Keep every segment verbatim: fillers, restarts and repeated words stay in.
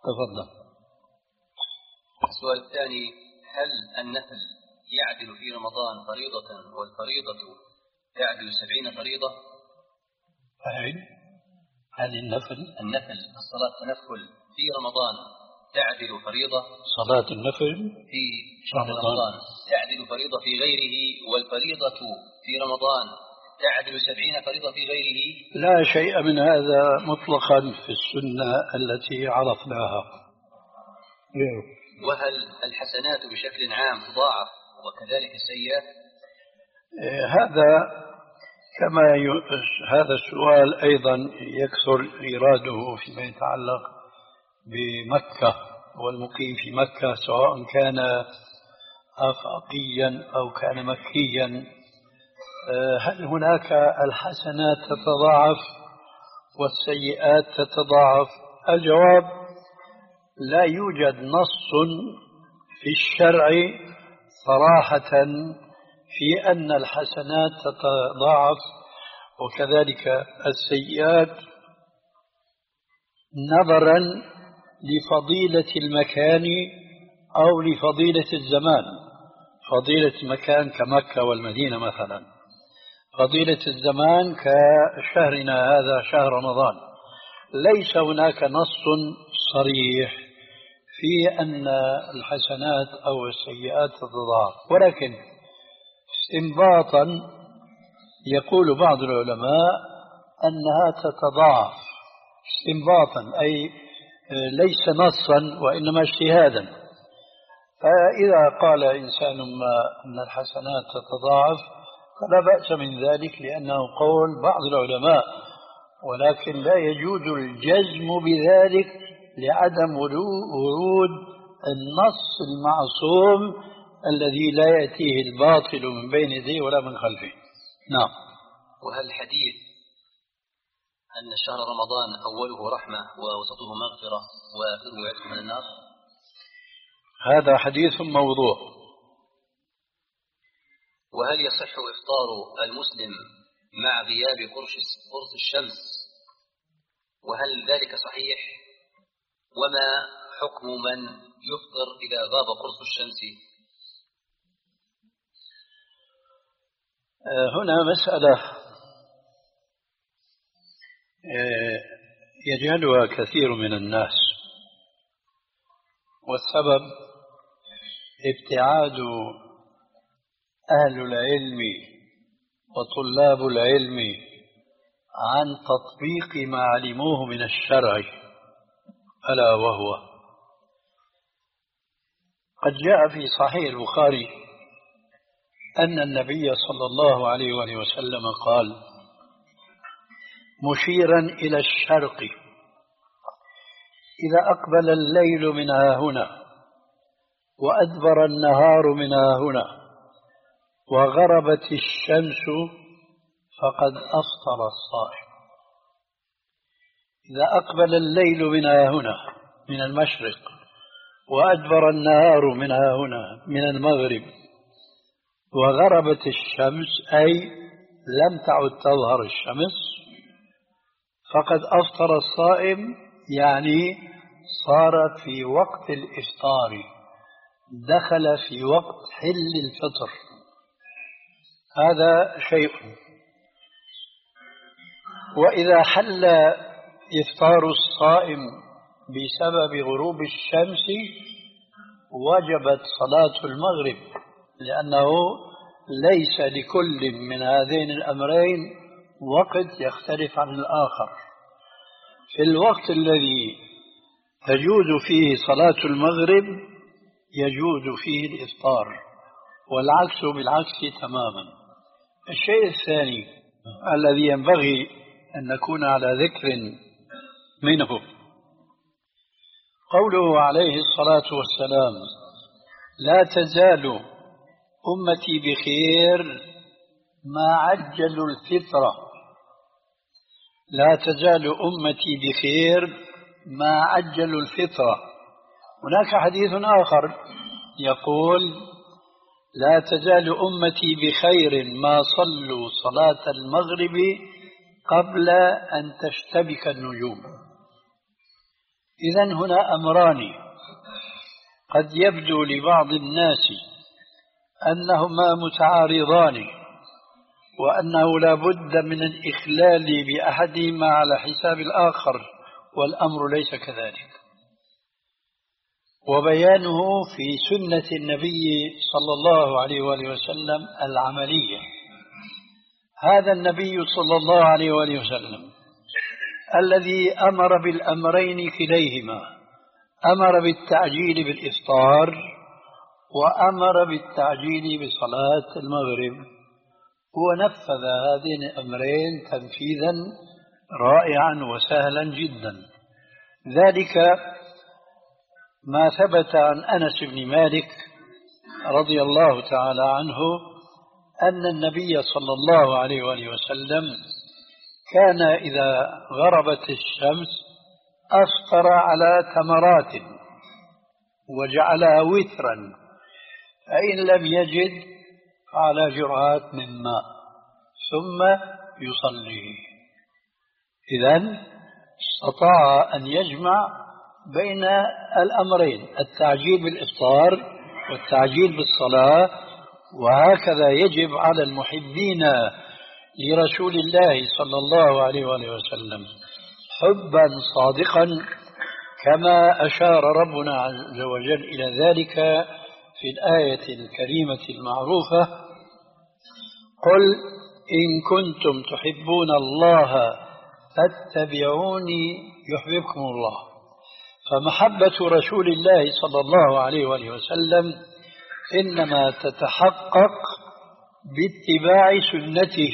تفضل. السؤال الثاني: هل النفل يعدل في رمضان فريضة والفريضة تعدل سبعين فريضة؟ هل هل النفل النفل الصلاة التنفل في رمضان تعدل فريضة؟ صلاة النفل في شهر رمضان. رمضان تعدل فريضة في غيره، والفريضة في رمضان تعدل سبعين فريضة في غيره؟ لا شيء من هذا مطلقا في السنة التي عرفناها. وهل الحسنات بشكل عام تضاعف وكذلك السيئات؟ هذا كما ي... هذا السؤال أيضا يكثر إيراده فيما يتعلق بمكة والمقيم في مكة، سواء كان آفاقيا أو كان مكيا. هل هناك الحسنات تتضاعف والسيئات تتضاعف؟ الجواب: لا يوجد نص في الشرع صراحة في أن الحسنات تتضاعف وكذلك السيئات، نظرا لفضيلة المكان أو لفضيلة الزمان. فضيلة مكان كمكة والمدينة مثلا، فضيلة الزمان كشهرنا هذا شهر رمضان. ليس هناك نص صريح في أن الحسنات أو السيئات تتضاعف، ولكن استنباطا يقول بعض العلماء أنها تتضاعف استنباطا، أي ليس نصا وإنما اجتهادا. فإذا قال إنسان ما أن الحسنات تتضاعف فلا بأس من ذلك، لأنه قول بعض العلماء، ولكن لا يجوز الجزم بذلك لعدم ورود النص المعصوم الذي لا يأتيه الباطل من بين يديه ولا من خلفه. نعم. وهل حديث أن شهر رمضان أوله رحمة ووسطه مغفرة وآخره عتق من النار، هذا حديث موضوع. وهل يصح إفطار المسلم مع غياب قرص الشمس، وهل ذلك صحيح؟ وما حكم من يفطر إذا غاب قرص الشمس؟ هنا مسألة يجهلها كثير من الناس، والسبب ابتعاد أهل العلم وطلاب العلم عن تطبيق ما علموه من الشرع، ألا وهو قد جاء في صحيح البخاري أن النبي صلى الله عليه وآله وسلم قال مشيرا إلى الشرق: إذا أقبل الليل من هنا وأدبر النهار من هنا وغربت الشمس فقد أفطر الصائم. إذا أقبل الليل من هنا من المشرق وأدبر النهار من هنا من المغرب وغربت الشمس، أي لم تعد تظهر الشمس، فقد أفطر الصائم، يعني صارت في وقت الإفطار، دخل في وقت حل الفطر. هذا شيء. وإذا حل إفطار الصائم بسبب غروب الشمس وجبت صلاة المغرب، لأنه ليس لكل من هذين الأمرين وقت يختلف عن الآخر. في الوقت الذي تجوز فيه صلاة المغرب يجوز فيه الإفطار، والعكس بالعكس تماما. الشيء الثاني الذي ينبغي أن نكون على ذكر منه قوله عليه الصلاة والسلام: لا تزال أمتي بخير ما عجلوا الفطرة. لا تزال أمتي بخير ما عجلوا الفطرة. هناك حديث آخر يقول: لا تزال أمتي بخير ما صلوا صلاة المغرب قبل أن تشتبك النجوم. إذن هنا أمران قد يبدو لبعض الناس أنهما متعارضان وأنه لا بد من الإخلال بأحدهما على حساب الآخر، والأمر ليس كذلك. وبيانه في سنة النبي صلى الله عليه وآله وسلم العملية. هذا النبي صلى الله عليه وآله وسلم الذي أمر بالأمرين كليهما، أمر بالتعجيل بالإفطار وأمر بالتعجيل بصلاة المغرب، ونفذ هذين الأمرين تنفيذا رائعا وسهلا جدا. ذلك ما ثبت عن أنس بن مالك رضي الله تعالى عنه أن النبي صلى الله عليه وآله وسلم كان إذا غربت الشمس أفطر على تمرات وجعلها وترا، فإن لم يجد فعلى جرعات من ماء ثم يصلي. إذن استطاع أن يجمع بين الأمرين، التعجيل بالإفطار والتعجيل بالصلاة. وهكذا يجب على المحبين لرسول الله صلى الله عليه وآله وسلم حبا صادقا، كما أشار ربنا عز وجل إلى ذلك في الآية الكريمة المعروفة: قل إن كنتم تحبون الله فاتبعوني يحببكم الله. فمحبة رسول الله صلى الله عليه وآله وسلم إنما تتحقق باتباع سنته،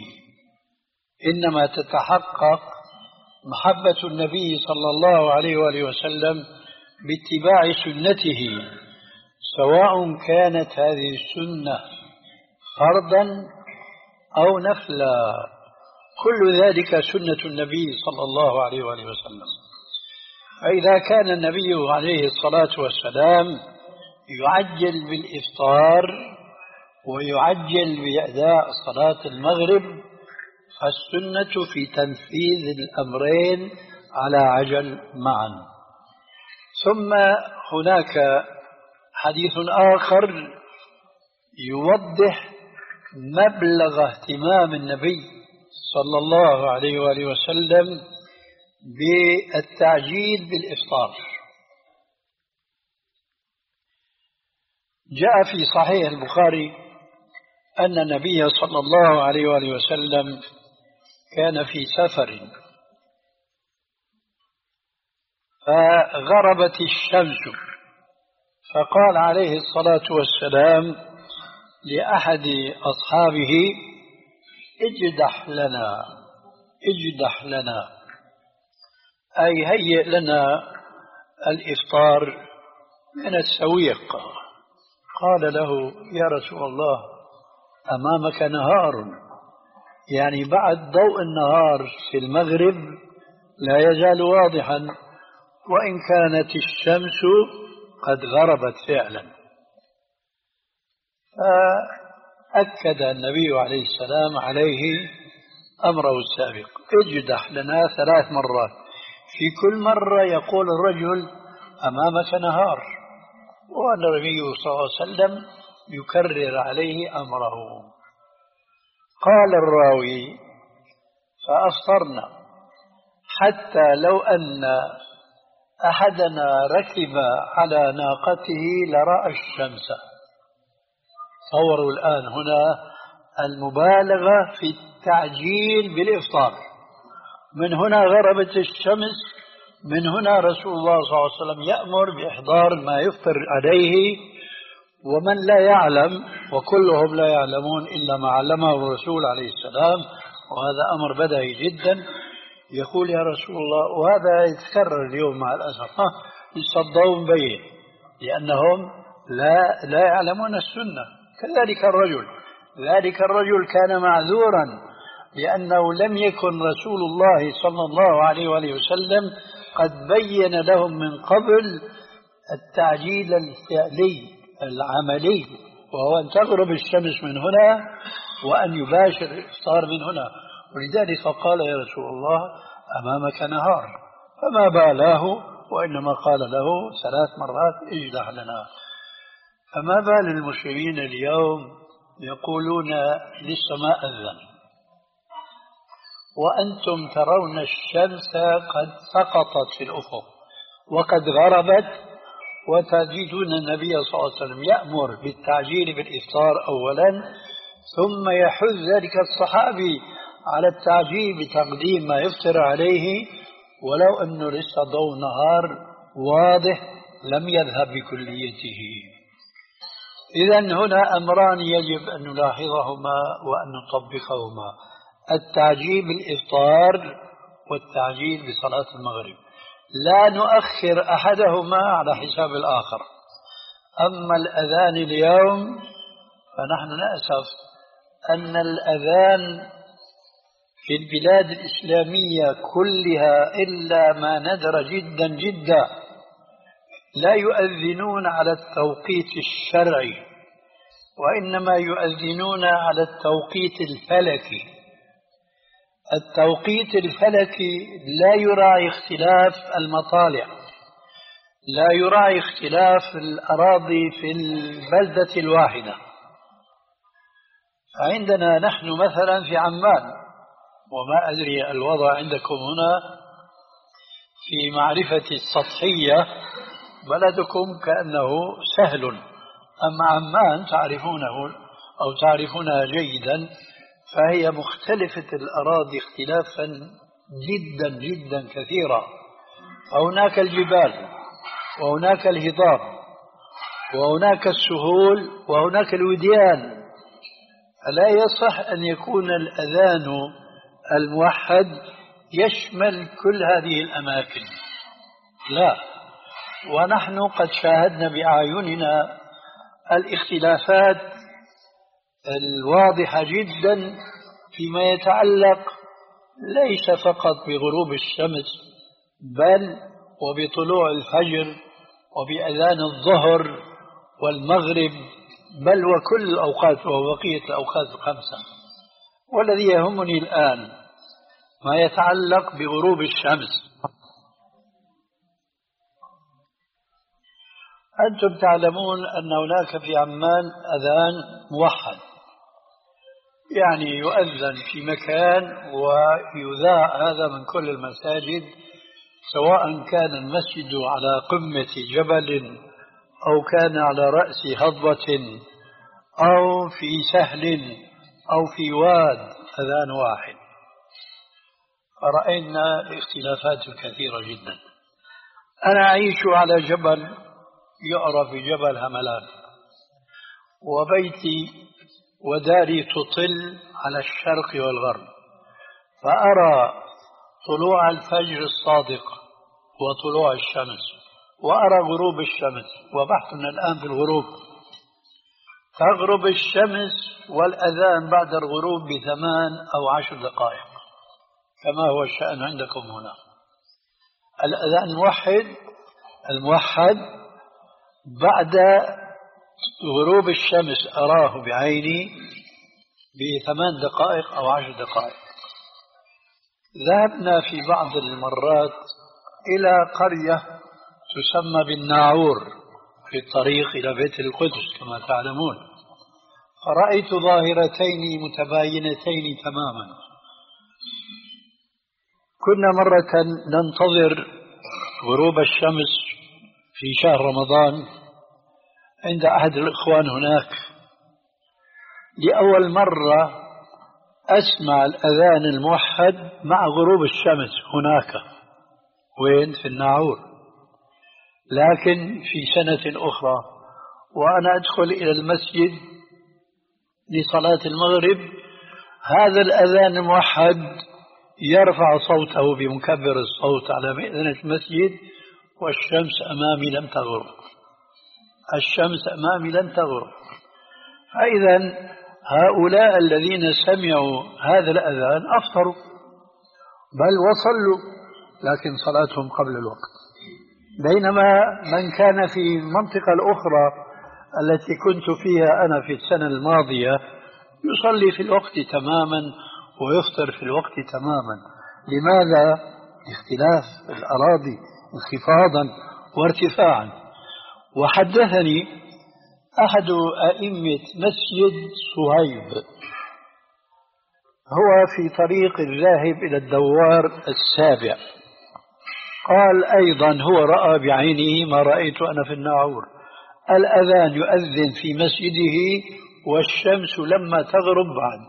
إنما تتحقق محبة النبي صلى الله عليه وآله وسلم باتباع سنته، سواء كانت هذه السنة فرضا أو نفلا، كل ذلك سنة النبي صلى الله عليه وآله وسلم. فإذا كان النبي عليه الصلاة والسلام يعجل بالإفطار ويعجل بأداء صلاة المغرب، فالسنة في تنفيذ الأمرين على عجل معا. ثم هناك حديث آخر يوضح مبلغ اهتمام النبي صلى الله عليه وآله وسلم بالتعجيل بالإفطار. جاء في صحيح البخاري أن النبي صلى الله عليه وآله وسلم كان في سفر فغربت الشمس، فقال عليه الصلاة والسلام لأحد أصحابه: اجدح لنا اجدح لنا، أي هيئ لنا الإفطار من السويق. قال له: يا رسول الله أمامك نهار، يعني بعد ضوء النهار في المغرب لا يزال واضحا، وإن كانت الشمس قد غربت فعلا. فأكد النبي عليه السلام عليه أمره السابق: اجدح لنا ثلاث مرات، في كل مرة يقول الرجل أمامك نهار، والنبي صلى الله عليه وسلم يكرر عليه أمره. قال الراوي: فأفطرنا حتى لو أن أحدنا ركب على ناقته لرأى الشمس. تصوروا الآن هنا المبالغة في التعجيل بالإفطار. من هنا غربت الشمس، من هنا رسول الله صلى الله عليه وسلم يأمر بإحضار ما يفطر عليه، ومن لا يعلم، وكلهم لا يعلمون إلا ما علمه الرسول عليه السلام، وهذا أمر بديهي جدا، يقول: يا رسول الله، وهذا يتكرر اليوم مع الأسف، ها يصدقون مبين، لأنهم لا لا يعلمون السنة. كذلك الرجل، ذلك الرجل كان معذورا، لأنه لم يكن رسول الله صلى الله عليه وآله وسلم قد بين لهم من قبل التعجيل الفعلي العملي، وهو أن تغرب الشمس من هنا وأن يباشر الإفطار من هنا. ولذلك قال: يا رسول الله أمامك نهار، فما بالاه وإنما قال له ثلاث مرات اجلح لنا. فما بال المسلمين اليوم يقولون لسه ما أذن وأنتم ترون الشمس قد سقطت في الأفق وقد غربت، وتجدون النبي صلى الله عليه وسلم يأمر بالتعجيل بالإفطار أولا، ثم يحث ذلك الصحابي على التعجيل بتقديم ما يفطر عليه ولو أنه لسه ضوء نهار واضح لم يذهب بكليته. إذن هنا أمران يجب أن نلاحظهما وأن نطبقهما: التعجيل بالإفطار والتعجيل بصلاة المغرب، لا نؤخر أحدهما على حساب الآخر. أما الأذان اليوم فنحن نأسف أن الأذان في البلاد الإسلامية كلها إلا ما ندر جدا جدا لا يؤذنون على التوقيت الشرعي، وإنما يؤذنون على التوقيت الفلكي. التوقيت الفلكي لا يراعي اختلاف المطالع، لا يراعي اختلاف الأراضي في البلدة الواحدة. فعندنا نحن مثلا في عمان، وما أدري الوضع عندكم هنا في معرفة السطحية، بلدكم كأنه سهل، أما عمان تعرفونه أو تعرفونها جيدا، فهي مختلفة الأراضي اختلافا جدا جدا كثيرا. فهناك الجبال وهناك الهضاب وهناك السهول وهناك الوديان، فلا يصح أن يكون الأذان الموحد يشمل كل هذه الأماكن، لا. ونحن قد شاهدنا بأعيننا الاختلافات الواضحة جدا فيما يتعلق ليس فقط بغروب الشمس بل وبطلوع الفجر وبأذان الظهر والمغرب، بل وكل الأوقات وبقية الأوقات الخمسة. والذي يهمني الآن ما يتعلق بغروب الشمس. أنتم تعلمون أن هناك في عمان أذان موحد، يعني يؤذن في مكان ويذاع هذا من كل المساجد، سواء كان المسجد على قمة جبل أو كان على رأس هضبة أو في سهل أو في واد، أذان واحد. فرأينا الاختلافات الكثيرة جدا. أنا أعيش على جبل يعرف بجبل هملان، وبيتي وداري تطل على الشرق والغرب، فأرى طلوع الفجر الصادق وطلوع الشمس، وأرى غروب الشمس، وبحثنا الآن في الغروب. تغرب الشمس والأذان بعد الغروب بثمان أو عشر دقائق كما هو الشأن عندكم هنا. الأذان الموحد الموحد بعد غروب الشمس أراه بعيني بثمان دقائق أو عشر دقائق. ذهبنا في بعض المرات إلى قرية تسمى بالناعور في الطريق إلى بيت القدس كما تعلمون، فرأيت ظاهرتين متباينتين تماما. كنا مرة ننتظر غروب الشمس في شهر رمضان عند أحد الإخوان هناك، لأول مرة أسمع الأذان الموحد مع غروب الشمس هناك. وين؟ في الناعور. لكن في سنة أخرى وأنا أدخل إلى المسجد لصلاة المغرب، هذا الأذان الموحد يرفع صوته بمكبر الصوت على مئذنة المسجد والشمس أمامي لم تغرب، الشمس أمامي لم تغرب. فإذا هؤلاء الذين سمعوا هذا الأذان أفطروا بل وصلوا، لكن صلاتهم قبل الوقت. بينما من كان في المنطقة الأخرى التي كنت فيها أنا في السنة الماضية يصلي في الوقت تماما ويفطر في الوقت تماما. لماذا؟ اختلاف الأراضي، انخفاضا وارتفاعا. وحدثني أحد أئمة مسجد صهيب، هو في طريق الذاهب إلى الدوار السابع، قال أيضا هو رأى بعينه ما رأيت أنا في الناعور، الأذان يؤذن في مسجده والشمس لما تغرب بعد.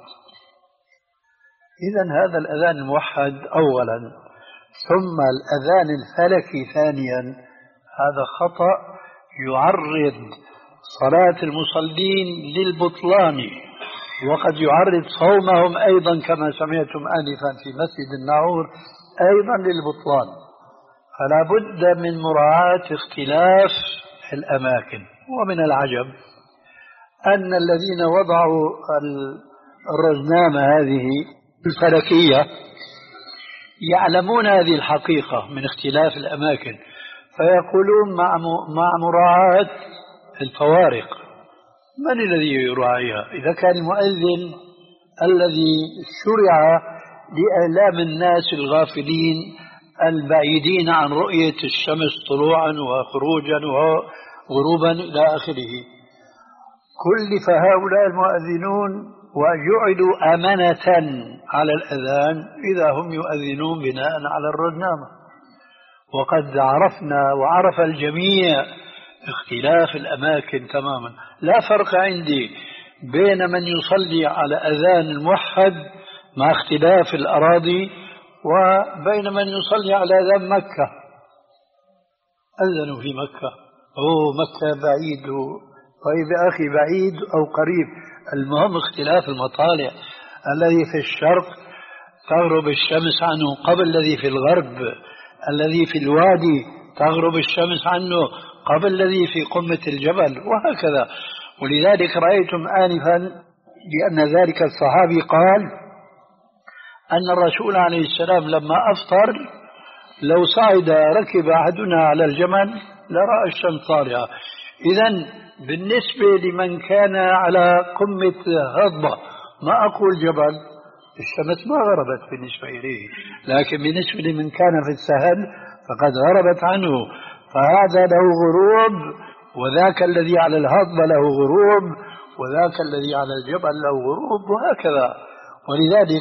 إذن هذا الأذان الموحد أولا، ثم الأذان الفلكي ثانيا، هذا خطأ يعرض صلاة المصلين للبطلان، وقد يعرض صومهم أيضا كما سمعتم آنفا في مسجد الناعور أيضا للبطلان. فلا بد من مراعاة اختلاف الأماكن. ومن العجب أن الذين وضعوا الرزنامة هذه الفلكية يعلمون هذه الحقيقة من اختلاف الأماكن، فيقولون مع مع مراعاة الفوارق. من الذي يراعيها؟ إذا كان المؤذن الذي شرع لإعلام الناس الغافلين البعيدين عن رؤية الشمس طلوعا وخروجا وغروبا إلى آخره، كلف هؤلاء المؤذنون وجعلوا أمانة على الأذان إذا هم يؤذنون بناء على الرزنامة. وقد عرفنا وعرف الجميع اختلاف الأماكن تماما. لا فرق عندي بين من يصلي على أذان الموحد مع اختلاف الأراضي وبين من يصلي على أذان مكة. أذنوا في مكة، أوه مكة بعيد، طيب يا أخي بعيد أو قريب، المهم اختلاف المطالع. الذي في الشرق تغرب الشمس عنه قبل الذي في الغرب، الذي في الوادي تغرب الشمس عنه قبل الذي في قمة الجبل، وهكذا. ولذلك رأيتم آنفا لأن ذلك الصحابي قال أن الرسول عليه السلام لما أفطر لو صعد ركب أحدنا على الجمل لرأى الشمس طالعة. إذن بالنسبة لمن كان على قمة هضبة، ما أقول جبل، الشمس ما غربت بالنسبة إليه، لكن بالنسبة لمن كان في السهل فقد غربت عنه، فهذا له غروب، وذاك الذي على الهضبة له غروب، وذاك الذي على الجبل له غروب، وهكذا. ولذلك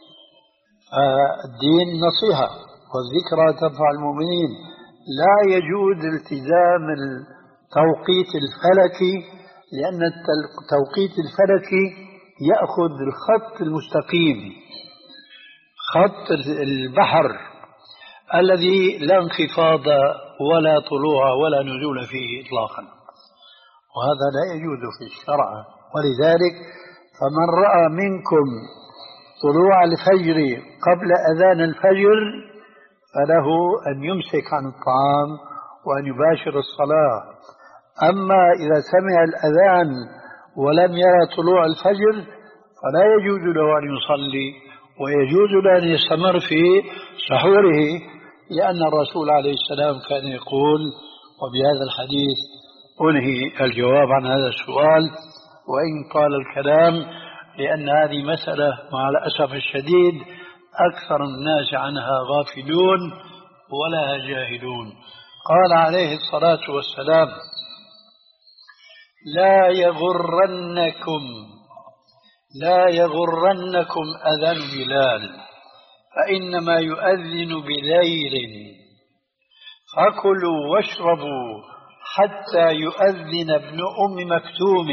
الدين نصيحة والذكرى تنفع المؤمنين. لا يجوز التزام التوقيت الفلكي، لأن التوقيت الفلكي يأخذ الخط المستقيم، خط البحر الذي لا انخفاض ولا طلوع ولا نزول فيه إطلاقا، وهذا لا يجوز في الشرع. ولذلك فمن رأى منكم طلوع الفجر قبل أذان الفجر فله أن يمسك عن الطعام وأن يباشر الصلاة. أما إذا سمع الأذان ولم يرى طلوع الفجر فلا يجوز له أن يصلي، ويجوز له أن يستمر في سحوره، لأن الرسول عليه السلام كان يقول، وبهذا الحديث أنهي الجواب عن هذا السؤال وإن طال الكلام، لأن هذه مسألة مع الأسف الشديد أكثر الناس عنها غافلون ولا جاهلون. قال عليه الصلاة والسلام: لا يغرنكم لا يغرنكم أذان بلال فإنما يؤذن بليل، فكلوا واشربوا حتى يؤذن ابن أم مكتوم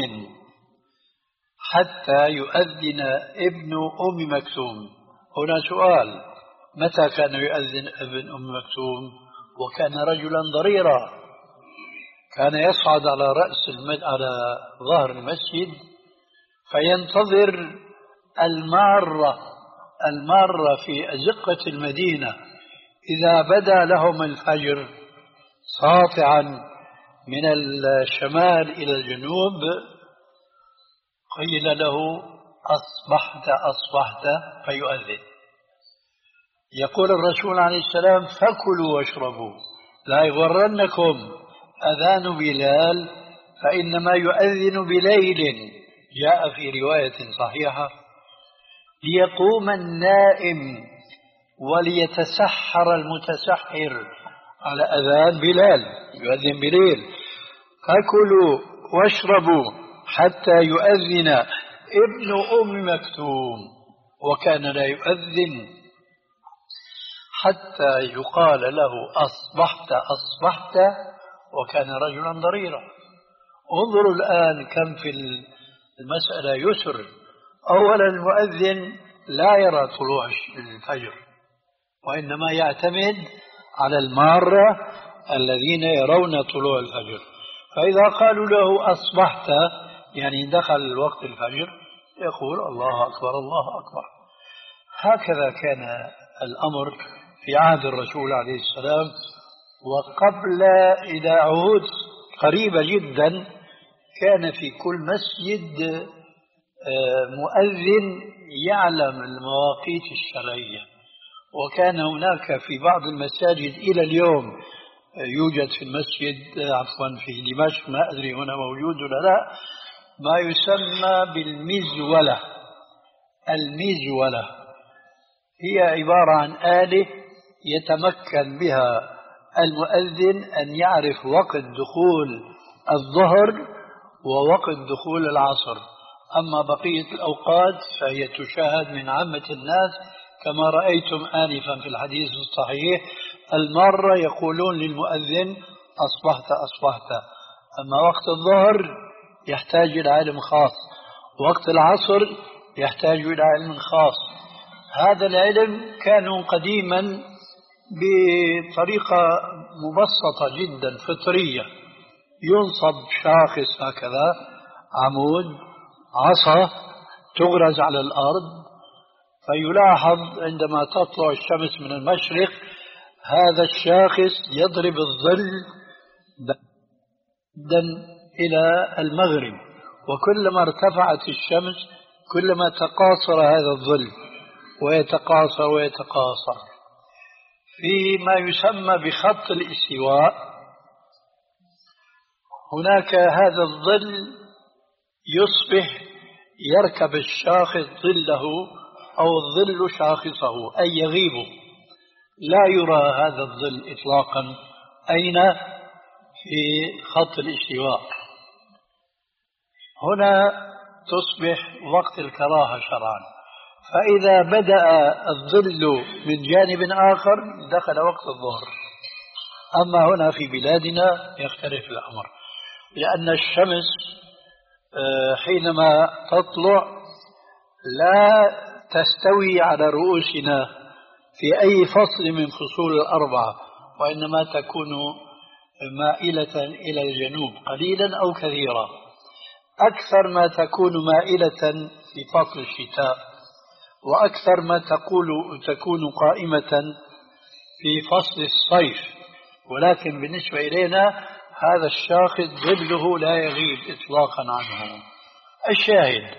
حتى يؤذن ابن أم مكتوم. هنا سؤال: متى كان يؤذن ابن أم مكتوم؟ وكان رجلا ضريرا، كان يصعد على رأس المد... على ظهر المسجد فينتظر المارة المارة في أزقة المدينة، إذا بدا لهم الفجر ساطعا من الشمال إلى الجنوب قيل له: أصبحت أصبحت، فيؤذن. يقول الرسول عليه السلام: فكلوا واشربوا، لا يغرنكم أذان بلال فإنما يؤذن بليل. جاء في رواية صحيحة: ليقوم النائم وليتسحر المتسحر على أذان بلال يؤذن بليل. فكلوا واشربوا حتى يؤذن ابن أم مكتوم، وكان لا يؤذن حتى يقال له أصبحت أصبحت، وكان رجلا ضريرا. انظروا الآن كم في المسألة يسر. أولا المؤذن لا يرى طلوع الفجر، وإنما يعتمد على المارة الذين يرون طلوع الفجر. فإذا قالوا له أصبحت يعني دخل وقت الفجر، يقول الله أكبر الله أكبر. هكذا كان الأمر في عهد الرسول عليه السلام. وقبل إلى عهود قريبة جدا كان في كل مسجد مؤذن يعلم المواقيت الشرعية. وكان هناك في بعض المساجد إلى اليوم يوجد في المسجد عفوا في دمشق، ما أدري هنا موجود ولا لا، ما يسمى بالمزولة. المزولة هي عبارة عن آلة يتمكن بها المؤذن أن يعرف وقت دخول الظهر ووقت دخول العصر. أما بقية الأوقات فهي تشاهد من عامة الناس كما رأيتم آنفا في الحديث الصحيح. المرة يقولون للمؤذن أصبحت أصبحت. أما وقت الظهر يحتاج إلى علم خاص، وقت العصر يحتاج إلى علم خاص. هذا العلم كانوا قديما بطريقة مبسطة جدا فطرية، ينصب شاخص هكذا عمود عصا تغرز على الأرض، فيلاحظ عندما تطلع الشمس من المشرق هذا الشاخص يضرب الظل بعدا إلى المغرب، وكلما ارتفعت الشمس كلما تقاصر هذا الظل ويتقاصر ويتقاصر. فيما يسمى بخط الاستواء هناك هذا الظل يصبح يركب الشاخص ظله أو الظل شاخصه، أي يغيب، لا يرى هذا الظل إطلاقا أين في خط الاستواء. هنا تصبح وقت الكراهة شرعا. فإذا بدأ الظل من جانب آخر دخل وقت الظهر. أما هنا في بلادنا يختلف الأمر، لأن الشمس حينما تطلع لا تستوي على رؤوسنا في أي فصل من فصول الأربعة، وإنما تكون مائلة إلى الجنوب قليلا أو كثيرا. أكثر ما تكون مائلة في فصل الشتاء، وأكثر ما تقول تكون قائمة في فصل الصيف. ولكن بالنسبة إلينا هذا الشاخص ظله لا يغيب إطلاقا عنه. الشاهد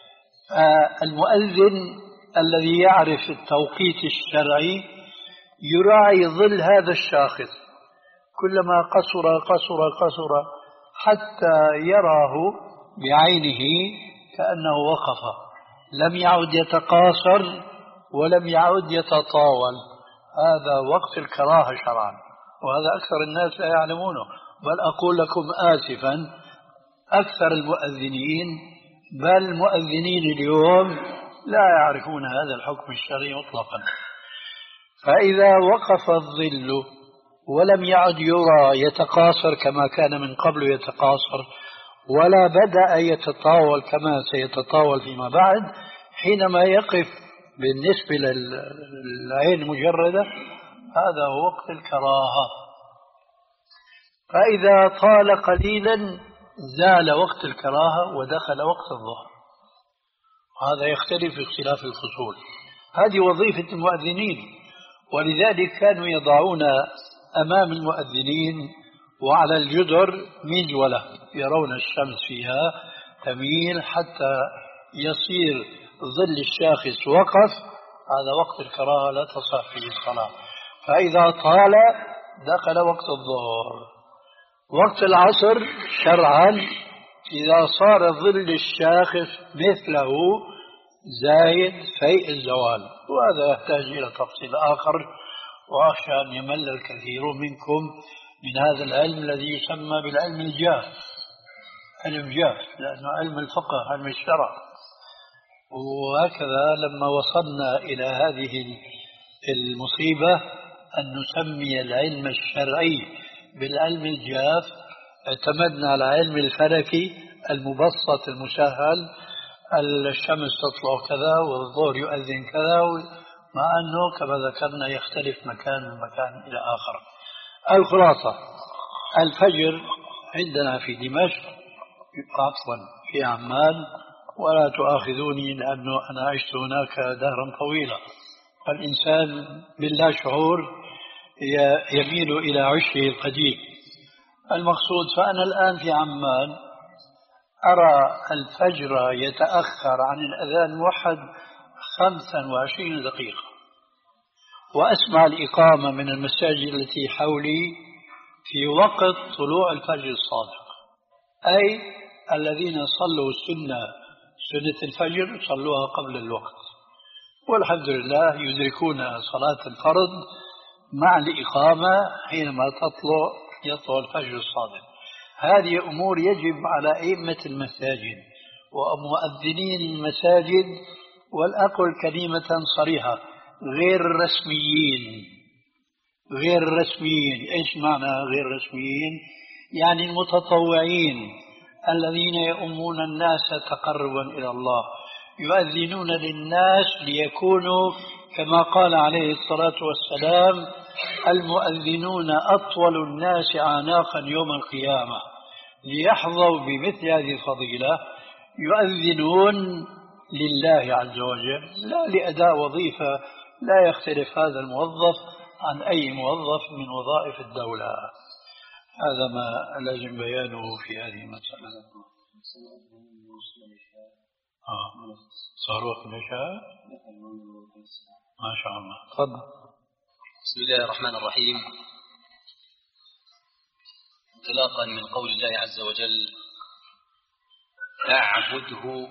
المؤذن الذي يعرف التوقيت الشرعي يراعي ظل هذا الشاخص، كلما قصر قصر قصر حتى يراه بعينه كأنه وقف، لم يعد يتقاصر ولم يعد يتطاول. هذا وقت الكراهة شرعا، وهذا أكثر الناس لا يعلمونه. بل أقول لكم آسفا أكثر المؤذنين بل المؤذنين اليوم لا يعرفون هذا الحكم الشرعي مطلقا. فإذا وقف الظل ولم يعد يرى يتقاصر كما كان من قبل يتقاصر، ولا بدأ يتطاول كما سيتطاول فيما بعد، حينما يقف بالنسبة للعين المجردة هذا هو وقت الكراهة. فإذا طال قليلا زال وقت الكراهة ودخل وقت الظهر. هذا يختلف في اختلاف الفصول. هذه وظيفة المؤذنين، ولذلك كانوا يضعون أمام المؤذنين وعلى الجدر مزولة يرون الشمس فيها تميل حتى يصير ظل الشاخص وقف. هذا وقت الكراهة لا تصح فيه الصلاة. فإذا طال دخل وقت الظهر. وقت العصر شرعا إذا صار ظل الشاخص مثله زايد فيء الزوال، وهذا يحتاج إلى تفصيل آخر وأخشى أن يمل الكثير منكم من هذا العلم الذي يسمى بالعلم الجاف، علم جاف، لأنه علم الفقه، علم الشرع. وهكذا لما وصلنا إلى هذه المصيبة أن نسمي العلم الشرعي بالعلم الجاف، اعتمدنا على علم الفلكي المبسط المسهل، الشمس تطلع كذا والظهر يؤذن كذا، مع أنه كما ذكرنا يختلف مكان من مكان إلى آخر. الخلاصة الفجر عندنا في دمشق، عفوا في عمان، ولا تؤاخذوني لأنه أنا عشت هناك دهرا طويلا، الإنسان باللا شعور يميل إلى عشه القديم. المقصود فأنا الآن في عمان أرى الفجر يتأخر عن الأذان الموحد خمسا وعشرين دقيقة، وأسمع الإقامة من المساجد التي حولي في وقت طلوع الفجر الصادق، أي الذين صلوا السنة سنة الفجر صلوها قبل الوقت، والحمد لله يدركون صلاة الفرض مع الإقامة حينما تطلع يطلع الفجر الصادق. هذه أمور يجب على أئمة المساجد ومؤذنين المساجد، والأقل كلمة صريحة، غير رسميين. غير رسميين، إيش معنى غير رسميين؟ يعني المتطوعين الذين يؤمون الناس تقربا إلى الله، يؤذنون للناس ليكونوا كما قال عليه الصلاة والسلام: المؤذنون أطول الناس أعناقا يوم القيامة، ليحظوا بمثل هذه الفضيلة. يؤذنون لله عز وجل، لا لأداء وظيفة، لا يختلف هذا الموظف عن أي موظف من وظائف الدولة. هذا ما لازم بيانه في هذه المسألة. آه. صار وقت العشاء؟ ما شاء الله. تفضل. بسم الله الرحمن الرحيم. انطلاقا من قول الله عز وجل: فاعبده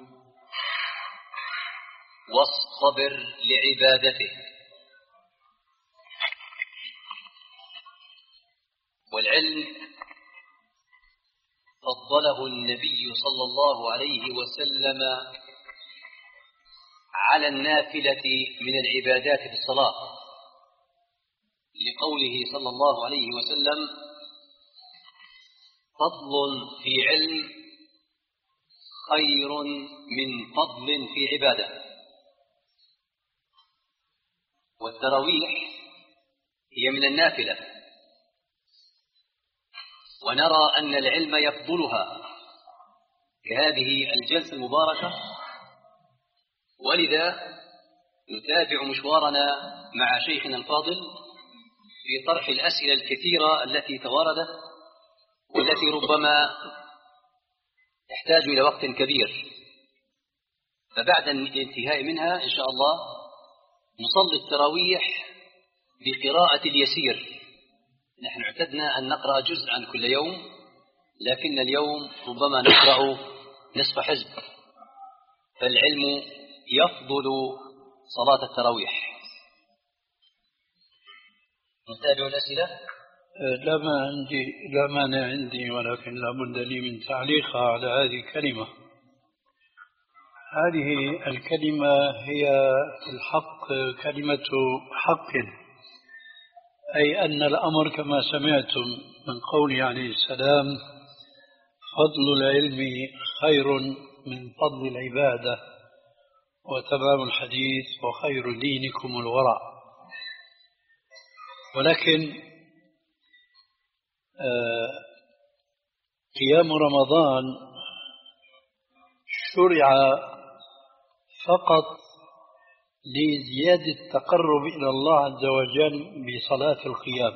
واصطبر لعبادته. والعلم فضله النبي صلى الله عليه وسلم على النافلة من العبادات في الصلاة، لقوله صلى الله عليه وسلم: فضل في علم خير من فضل في عبادة. والتراويح هي من النافلة، ونرى أن العلم يفضلها كهذه الجلسة المباركة، ولذا نتابع مشوارنا مع شيخنا الفاضل في طرح الأسئلة الكثيرة التي تواردت، والتي ربما تحتاج إلى وقت كبير. فبعد الانتهاء منها إن شاء الله نصلي التراويح بقراءة اليسير. نحن اعتدنا أن نقرأ جزءا كل يوم، لكن اليوم ربما نقرأ نصف حزب، فالعلم يفضل صلاة التراويح. نتابع الأسئلة. لا ما عندي لا مانع عندي، ولكن لا بد لي من تعليقها على هذه الكلمة. هذه الكلمة هي في الحق كلمة حق، أي أن الأمر كما سمعتم من قوله عليه السلام: فضل العلم خير من فضل العبادة، وتمام الحديث: وخير دينكم الورع. ولكن آه قيام رمضان شرع فقط لزيادة التقرب إلى الله عز وجل بصلاة القيام،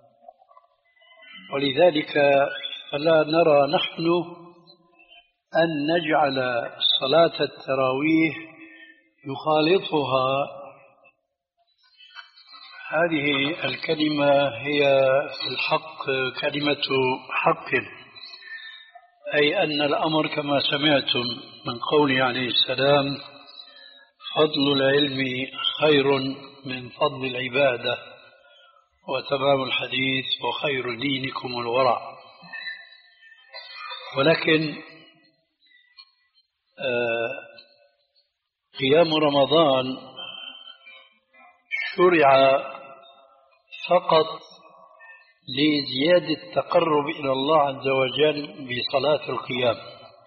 ولذلك فلا نرى نحن أن نجعل صلاة التراويح يخالطها هذه الكلمة. هي في الحق كلمة حق، أي أن الأمر كما سمعتم من قوله عليه السلام: فضل العلم خير من فضل العبادة، وتمام الحديث وخير دينكم الورع. ولكن آه قيام رمضان شرع فقط لزيادة التقرب إلى الله عز وجل بصلاة القيام،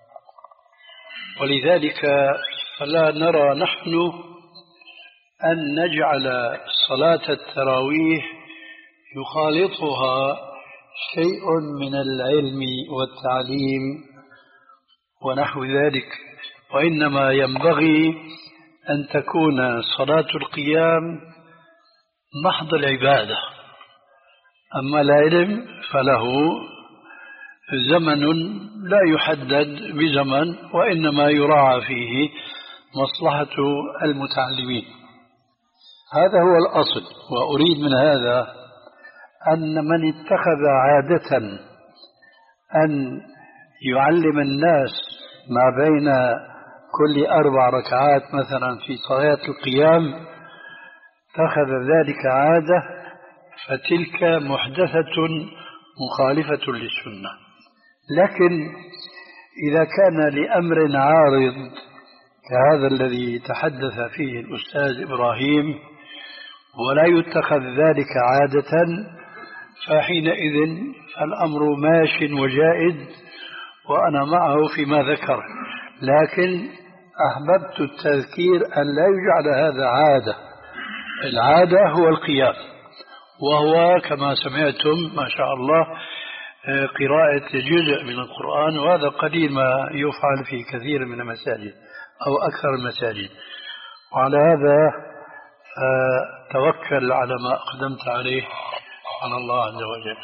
ولذلك فلا نرى نحن أن نجعل صلاة التراويح يخالطها شيء من العلم والتعليم ونحو ذلك، وإنما ينبغي أن تكون صلاة القيام محض العبادة. أما العلم فله زمن لا يحدد بزمن، وإنما يراعى فيه مصلحة المتعلمين. هذا هو الأصل. وأريد من هذا أن من اتخذ عادة أن يعلم الناس ما بين كل أربع ركعات مثلا في صلاة القيام اتخذ ذلك عادة، فتلك محدثة مخالفة للسنة. لكن إذا كان لأمر عارض كهذا الذي تحدث فيه الأستاذ إبراهيم ولا يتخذ ذلك عادة، فحينئذ فالأمر ماش وجائز، وأنا معه فيما ذكر. لكن أحببت التذكير أن لا يجعل هذا عادة. العادة هو القيام، وهو كما سمعتم ما شاء الله قراءة جزء من القرآن، وهذا قليل ما يفعل في كثير من المساجد أو أكثر المساجد. وعلى هذا توكل على ما أقدمت عليه على الله عز وجل.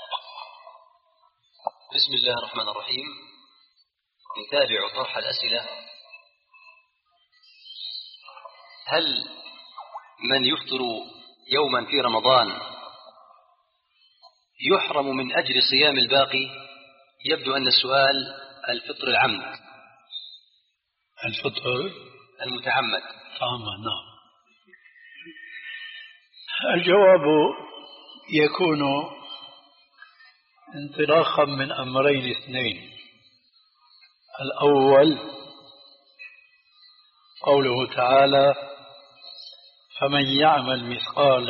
بسم الله الرحمن الرحيم. نتابع طرح الأسئلة. هل من يفطر يوما في رمضان يحرم من أجر صيام الباقي؟ يبدو أن السؤال الفطر العمد، الفطر المتعمد. تماما. نعم. الجواب يكون انطلاقا من أمرين اثنين. الأول قوله تعالى: فمن يعمل مثقال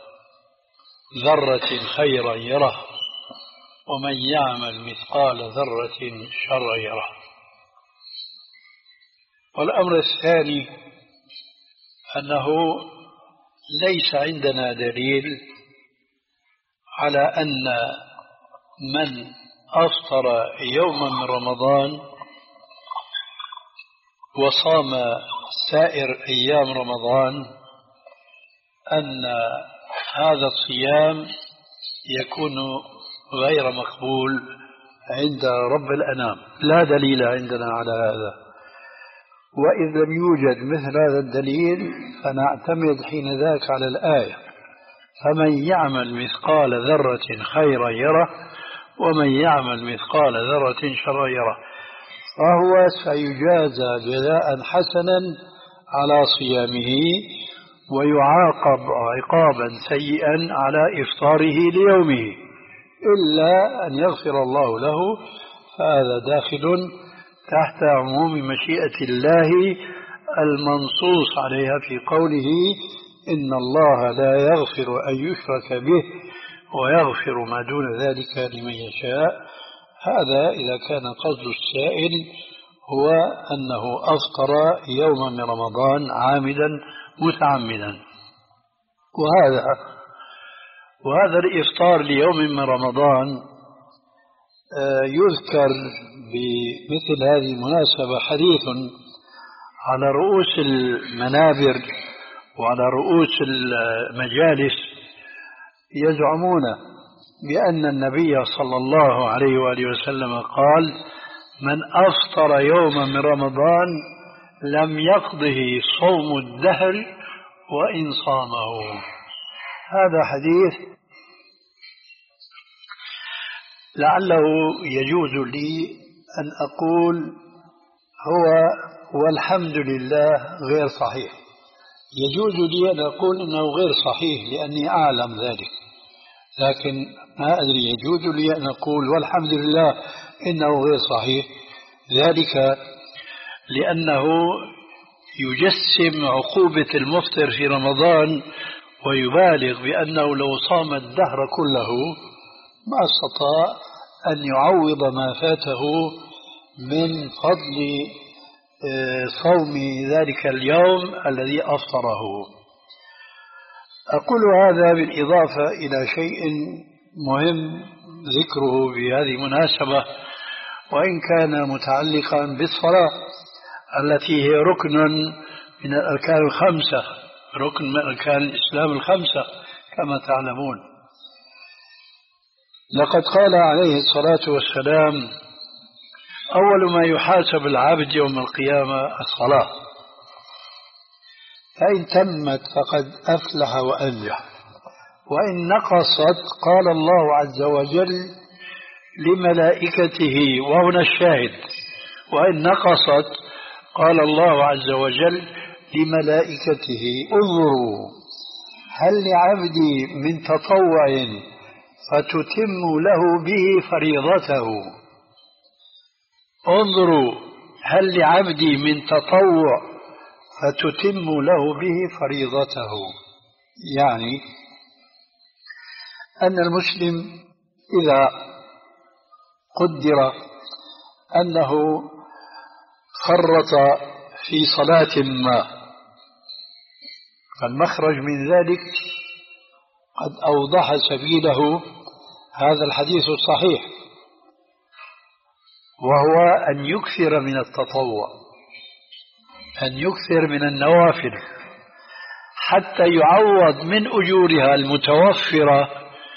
ذرة خيرا يره ومن يعمل مثقال ذرة شرا يره. والأمر الثاني أنه ليس عندنا دليل على أن من أفطر يوما من رمضان وصام سائر أيام رمضان أن هذا الصيام يكون غير مقبول عند رب الأنام. لا دليل عندنا على هذا. وإذا لم يوجد مثل هذا الدليل فنعتمد حين ذاك على الآية: فمن يعمل مثقال ذرة خيرا يره ومن يعمل مثقال ذرة شرا يره، فهو سيجازى جزاء حسنا على صيامه ويعاقب عقابا سيئا على إفطاره ليومه، إلا أن يغفر الله له، فهذا داخل تحت عموم مشيئة الله المنصوص عليها في قوله: إن الله لا يغفر أن يشرك به ويغفر ما دون ذلك لمن يشاء. هذا إذا كان قصد السائل هو أنه أفطر يوما من رمضان عامدا متعمدا. وهذا وهذا الإفطار ليوم من رمضان يذكر بمثل هذه المناسبة حديث على رؤوس المنابر وعلى رؤوس المجالس يزعمون بأن النبي صلى الله عليه وآله وسلم قال: من أفطر يوما من رمضان لم يقضه صوم الدهر وإن صامه. هذا حديث لعله يجوز لي أن أقول هو والحمد لله غير صحيح. يجوز لي أن أقول إنه غير صحيح لأني أعلم ذلك، لكن ما أدري يجوز لي أن أقول والحمد لله إنه غير صحيح، ذلك لأنه يجسم عقوبة المفطر في رمضان ويبالغ بأنه لو صام الدهر كله ما استطاع أن يعوض ما فاته من فضل صوم ذلك اليوم الذي أفطره. أقول هذا بالإضافة إلى شيء مهم ذكره بهذه المناسبة، وإن كان متعلقا بالصلاة التي هي ركن من الأركان الخمسة، ركن من أركان الإسلام الخمسة كما تعلمون. لقد قال عليه الصلاة والسلام: أول ما يحاسب العبد يوم القيامة الصلاة، فإن تمت فقد أفلح وأنجح، وإن نقصت قال الله عز وجل لملائكته، وهنا الشاهد، وإن نقصت قال الله عز وجل لملائكته: انظروا هل لعبدي من تطوع فتتم له به فريضته. انظروا هل لعبدي من تطوع فتتم له به فريضته، يعني أن المسلم إذا قدر أنه فرط في صلاة ما، فالمخرج من ذلك قد أوضح سبيله هذا الحديث الصحيح، وهو أن يكثر من التطوع، أن يكثر من النوافل حتى يعوض من أجورها المتوفرة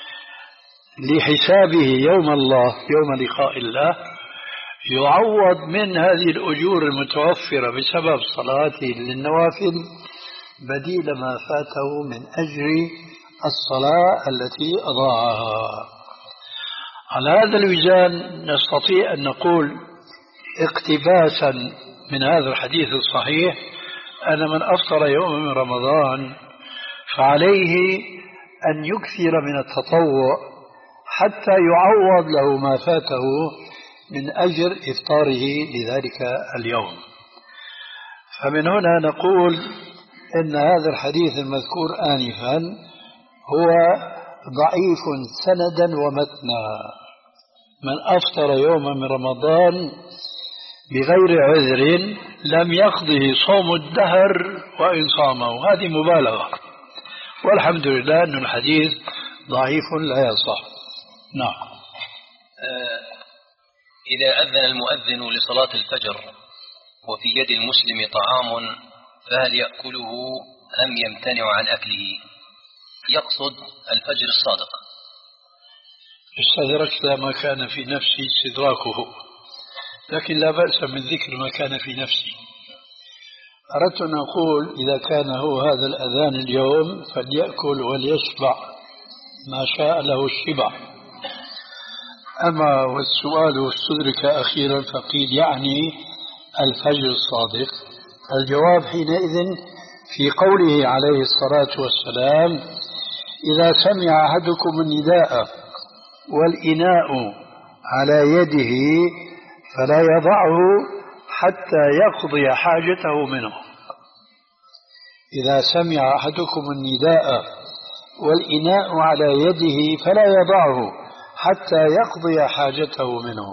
لحسابه يوم الله، يوم لقاء الله، يعوض من هذه الأجور المتوفرة بسبب صلاته للنوافل بديل ما فاته من أجر الصلاة التي أضاعها. على هذا الوزان نستطيع أن نقول اقتباسا من هذا الحديث الصحيح أن من أفطر يوم من رمضان فعليه أن يكثر من التطوع حتى يعوض له ما فاته من أجر إفطاره لذلك اليوم. فمن هنا نقول إن هذا الحديث المذكور آنفا هو ضعيف سندا ومتنا. من أفطر يوما من رمضان بغير عذر لم يقضه صوم الدهر وإن صامه، هذه مبالغة، والحمد لله أن الحديث ضعيف لا يصح. نعم. إذا أذن المؤذن لصلاة الفجر وفي يد المسلم طعام فهل يأكله أم يمتنع عن أكله؟ يقصد الفجر الصادق. استدركت ما كان في نفسي استدراكه، لكن لا بأس من ذكر ما كان في نفسي. أردت أن أقول إذا كان هو هذا الأذان اليوم فليأكل وليشبع ما شاء له الشبع. أما والسؤال استدرك أخيرا فقيل يعني الفجر الصادق، الجواب حينئذ في قوله عليه الصلاة والسلام: إذا سمع أحدكم النداء والإناء على يده فلا يضعه حتى يقضي حاجته منه. إذا سمع أحدكم النداء والإناء على يده فلا يضعه حتى يقضي حاجته منه.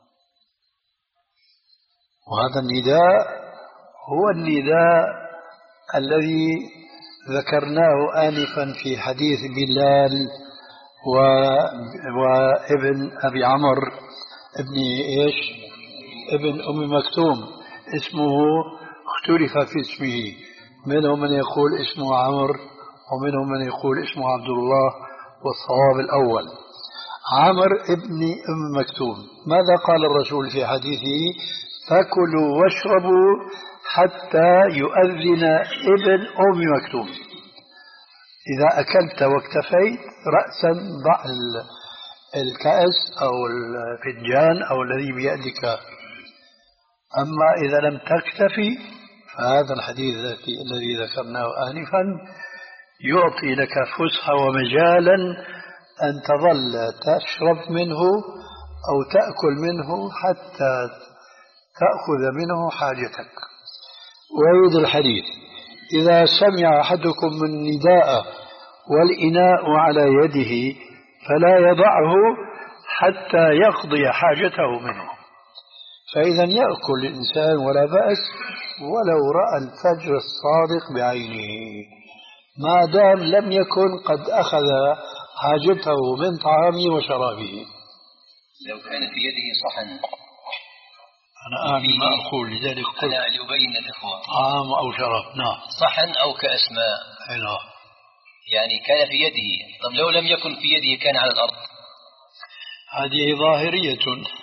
وهذا النداء هو النداء الذي ذكرناه آنفا في حديث بلال و... وابن أبي عمرو ابن إيش ابن أم مكتوم، اسمه اختلف في اسمه، منهم من يقول اسمه عمرو ومنهم من يقول اسمه عبد الله، والصواب الأول عمرو ابن أم مكتوم. ماذا قال الرسول في حديثه؟ فكلوا واشربوا حتى يؤذن ابن أم مكتوم. إذا أكلت واكتفيت رأسا ضع الكأس أو الفنجان أو الذي بيدك، أما إذا لم تكتفي فهذا الحديث الذي ذكرناه آنفا يعطي لك فسحة ومجالا أن تظل تشرب منه أو تأكل منه حتى تأخذ منه حاجتك. ويعيد الحديث: إذا سمع أحدكم النداء والإناء على يده فلا يضعه حتى يقضي حاجته منه. فإذا يأكل الإنسان ولا بأس ولو رأى الفجر الصادق بعينه، ما دام لم يكن قد أخذ حاجته من طعامه وشرابه. لو كان في يده صحن، أنا أعني ما أقول، لذلك قلت أنا لأبين الإخوة طعام أو شراب. نعم، صحن أو كأس ماء. نعم، يعني كان في يده. طب لو لم يكن في يده كان على الأرض؟ هذه ظاهرية،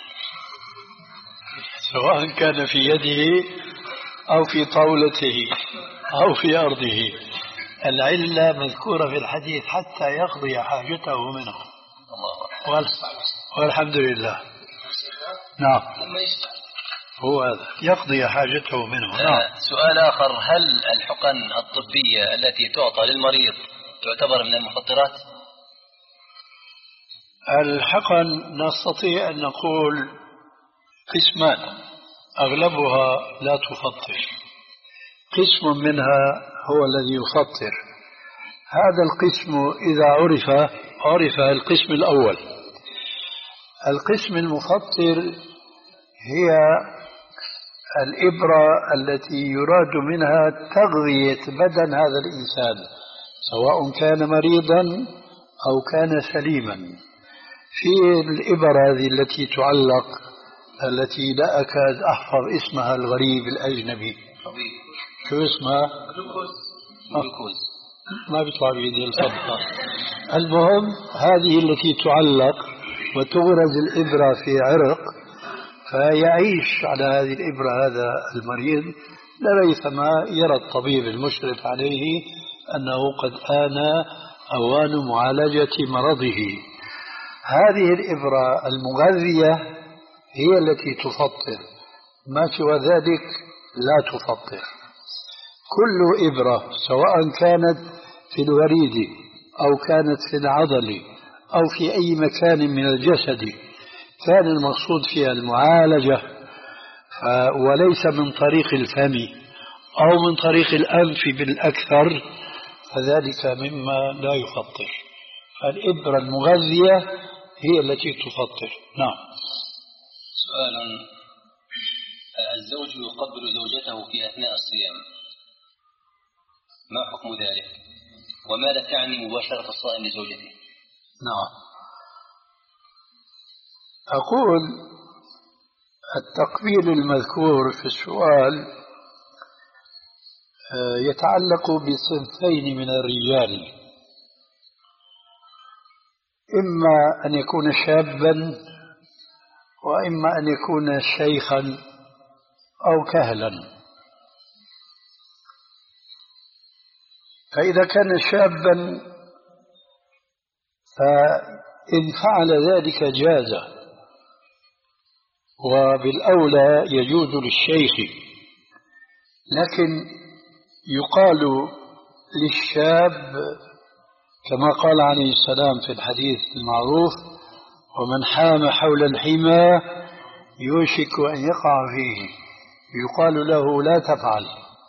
سواء كان في يده أو في طاولته أو في أرضه، العلة مذكورة في الحديث حتى يقضي حاجته منه. والحمد لله. نعم، هو هذا يقضي حاجته منه. نعم. سؤال آخر: هل الحقن الطبية التي تعطى للمريض تعتبر من المخدرات؟ الحقن نستطيع أن نقول قسمان، أغلبها لا تفطر، قسم منها هو الذي يفطر. هذا القسم إذا عرف عرف القسم الأول. القسم المفطر هي الإبرة التي يراد منها تغذية بدن هذا الإنسان، سواء كان مريضا أو كان سليما. في الإبرة هذه التي تعلق، التي لا أكاد أحفظ اسمها الغريب الأجنبي، شو اسمها؟ جلوكوز. ما بيطلع بيدي الفضة. المهم هذه التي تعلق وتغرز الإبرة في عرق، فيعيش على هذه الإبرة هذا المريض لريثما يرى الطبيب المشرف عليه أنه قد آن أوان معالجة مرضه. هذه الإبرة المغذية هي التي تفطر، ما سوى ذلك لا تفطر. كل إبرة سواء كانت في الوريد أو كانت في العضل أو في أي مكان من الجسد كان المقصود فيها المعالجة وليس من طريق الفم أو من طريق الأنف بالأكثر، فذلك مما لا يفطر. فالإبرة المغذية هي التي تفطر. نعم. سؤال: الزوج يقبل زوجته في أثناء الصيام، ما حكم ذلك؟ وماذا تعني مباشرة الصائم لزوجته؟ نعم، أقول التقبيل المذكور في السؤال يتعلق بصنفين من الرجال: إما أن يكون شابا وإما أن يكون شيخا أو كهلا. فإذا كان شابا فإن فعل ذلك جاز، وبالأولى يجوز للشيخ، لكن يقال للشاب كما قال عليه السلام في الحديث المعروف: ومن حام حول الحمى يوشك أن يقع فيه، يقال له لا تفعل،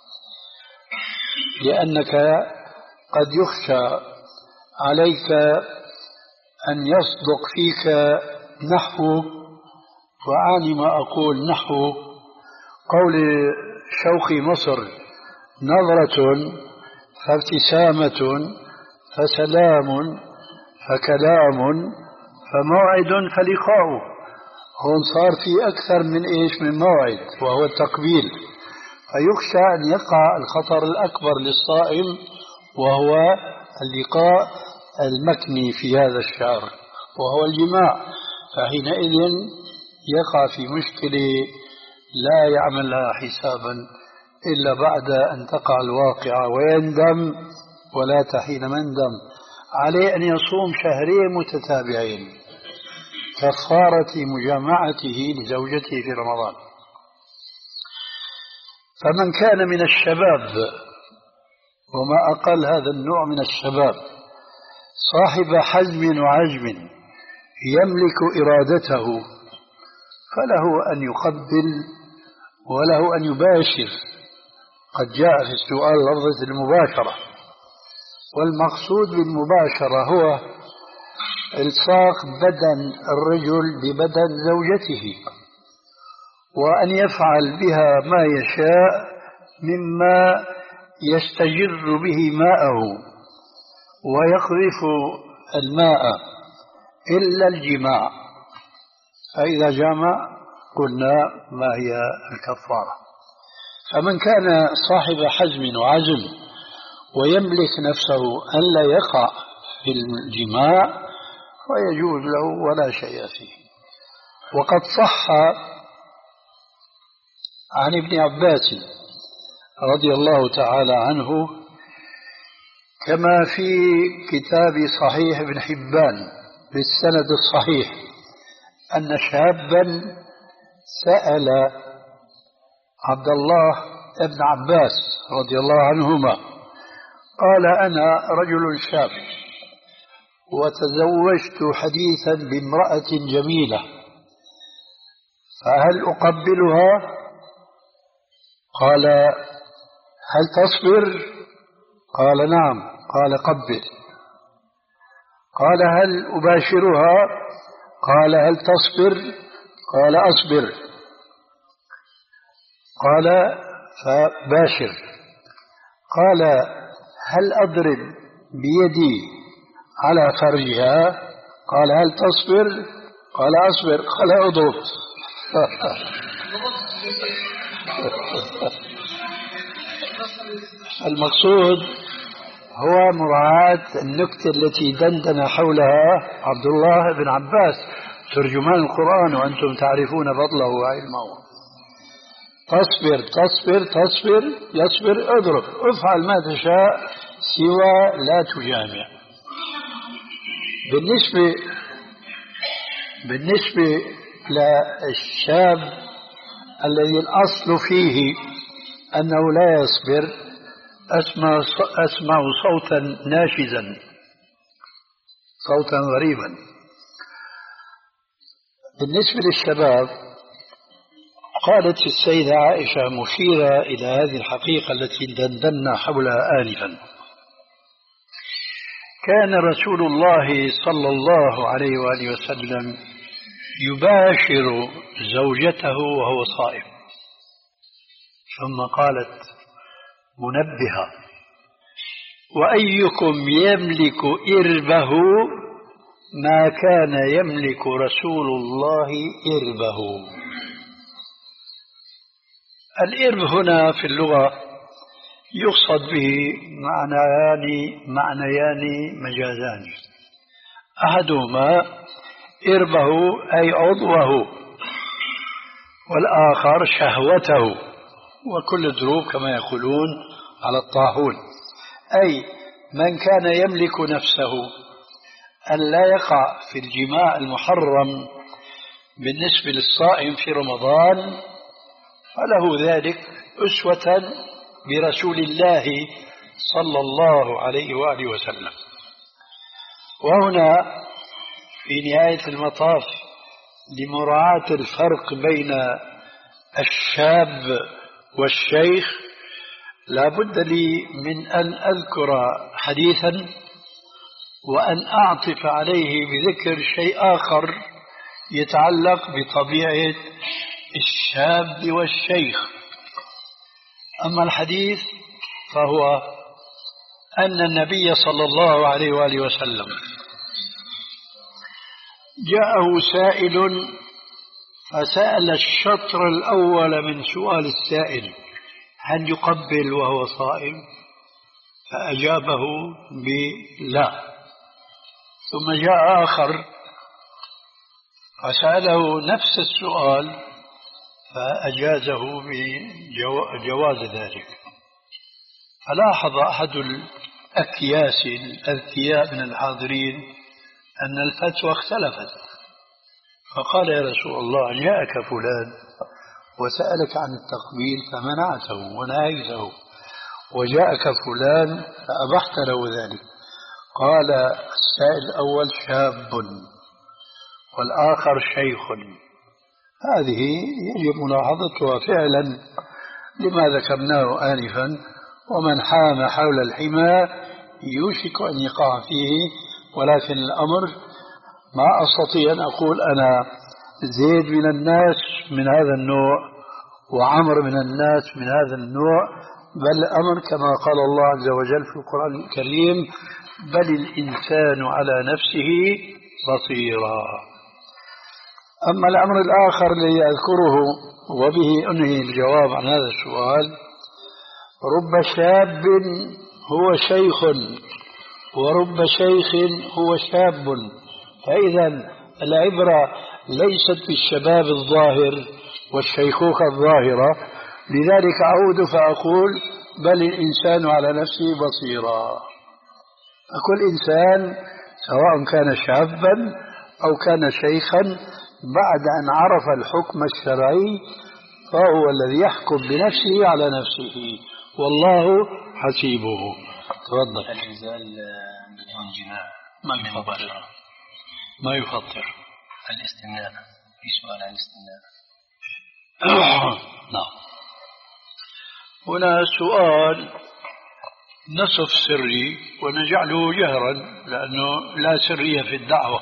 لأنك قد يخشى عليك أن يصدق فيك نحو، وأعني ما أقول، نحو قول شوقي مصر: نظرة فابتسامة فسلام فكلام فموعد فلقاء. هون صار في أكثر من إيش من موعد، وهو التقبيل. فيخشى أن يقع الخطر الأكبر للصائم، وهو اللقاء المكني في هذا الشهر وهو الجماع. فحينئذ يقع في مشكلة لا يعمل لها حسابا إلا بعد أن تقع الواقعة ويندم، ولا تحين مندم. عليه أن يصوم شهرين متتابعين كفارة مجامعته لزوجته في رمضان. فمن كان من الشباب، وما أقل هذا النوع من الشباب، صاحب حزم وعجم يملك إرادته فله أن يقبل وله أن يباشر. قد جاء في السؤال لفظة المباشرة، والمقصود بالمباشرة هو إلصاق بدن الرجل ببدن زوجته، وأن يفعل بها ما يشاء مما يستجر به ماءه ويقذف الماء إلا الجماع، فإذا جامع قلنا ما هي الكفارة. فمن كان صاحب حزم وعزم ويملك نفسه أن لا يقع في الجماع ويجوز له ولا شيء فيه. وقد صح عن ابن عباس رضي الله تعالى عنه كما في كتاب صحيح ابن حبان بالسند الصحيح أن شابا سأل عبد الله ابن عباس رضي الله عنهما قال: أنا رجل شاب وتزوجت حديثا بامرأة جميلة، فهل أقبلها؟ قال: هل تصبر؟ قال: نعم. قال: قبل. قال: هل أباشرها؟ قال: هل تصبر؟ قال: أصبر. قال: فباشر. قال: هل أضرب بيدي على فرجها؟ قال: هل تصبر؟ قال: أصبر. قال: أضرب. المقصود هو مراعاة النكتة التي دندن حولها عبد الله بن عباس ترجمان القرآن وأنتم تعرفون فضله وعلمه. تصبر تصبر تصبر يصبر اضرب، افعل ما تشاء سوى لا تجامع. بالنسبة بالنسبة للشاب الذي الأصل فيه أنه لا يصبر، أسمع, أسمع صوتا ناشزا، صوتا غريبا. بالنسبة للشباب قالت السيدة عائشة مشيرة إلى هذه الحقيقة التي دندنا حولها آنفا: كان رسول الله صلى الله عليه وآله وسلم يباشر زوجته وهو صائم. ثم قالت منبهة: وأيكم يملك إربه ما كان يملك رسول الله إربه. الإرب هنا في اللغة يقصد به معنيان معنيان مجازان. أحدهما إربه أي عضوه، والآخر شهوته، وكل الدروب كما يقولون على الطاحون، أي من كان يملك نفسه أن لا يقع في الجماع المحرم بالنسبة للصائم في رمضان فله ذلك أسوة برسول الله صلى الله عليه وآله وسلم. وهنا في نهاية المطاف لمراعاة الفرق بين الشاب والشيخ لا بد لي من أن أذكر حديثا وأن أعطف عليه بذكر شيء آخر يتعلق بطبيعة الشاب والشيخ. أما الحديث فهو أن النبي صلى الله عليه وآله وسلم جاءه سائل فسأل الشطر الأول من سؤال السائل: هل يقبل وهو صائم؟ فأجابه بلا. ثم جاء آخر فسأله نفس السؤال فأجازه بجواز ذلك. فلاحظ أحد الأكياس الأذكياء من الحاضرين أن الفتوى اختلفت، فقال: يا رسول الله، جاءك فلان وسألك عن التقبيل فمنعته ونهيته، وجاءك فلان فأبحت له ذلك. قال السائل الأول شاب والآخر شيخ، هذه يجب ملاحظتها فعلا لما ذكرناه آنفا، ومن حام حول الحمى يوشك أن يقع فيه. ولكن الأمر ما أستطيع أن أقول أنا زيد من الناس من هذا النوع وعمر من الناس من هذا النوع، بل الأمر كما قال الله عز وجل في القرآن الكريم: بل الإنسان على نفسه بصيرا. أما الأمر الآخر الذي أذكره وبه أنهي الجواب عن هذا السؤال: رب شاب هو شيخ ورب شيخ هو شاب، فإذا العبرة ليست بالشباب الظاهر والشيخوخة الظاهرة. لذلك أعود فأقول: بل الإنسان على نفسه بصيرا. فكل إنسان سواء كان شابا أو كان شيخا بعد أن عرف الحكم الشرعي فهو الذي يحكم بنفسه على نفسه، والله حسيبه. تفضل. الإنزال بدون جماع ما يفطر ما يفطر الاستمناء. في سؤال عن الاستمناء. نعم. هنا سؤال نصف سري ونجعله جهرا لأنه لا سرية في الدعوة.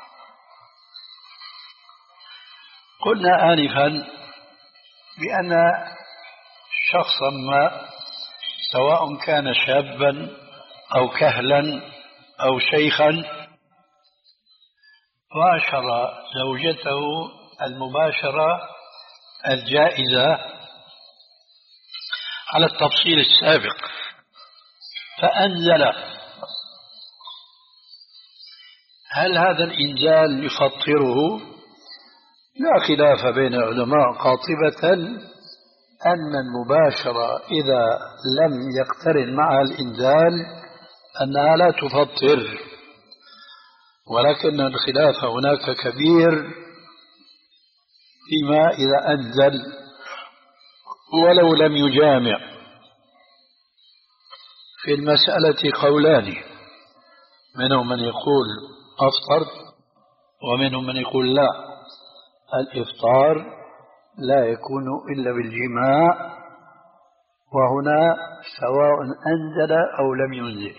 قلنا آنفا بأن شخصا ما سواء كان شابا أو كهلا أو شيخا باشر زوجته المباشرة الجائزة على التفصيل السابق فأنزل، هل هذا الإنزال يفطره؟ لا خلاف بين العلماء قاطبة أن المباشرة إذا لم يقترن معها الإنزال أنها لا تفطر، ولكن الخلاف هناك كبير فيما إذا أنزل ولو لم يجامع. في المسألة قولان، منهم من يقول أفطر ومنهم من يقول لا، الإفطار لا يكون إلا بالجماع، وهنا سواء أنزل أو لم ينزل.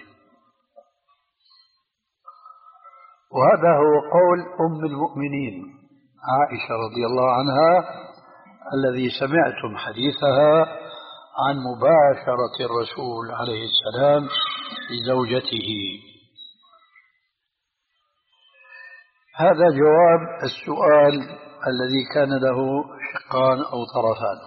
وهذا هو قول أم المؤمنين عائشة رضي الله عنها الذي سمعتم حديثها عن مباشرة الرسول عليه السلام لزوجته. هذا جواب السؤال الذي كان له شقان أو طرفان.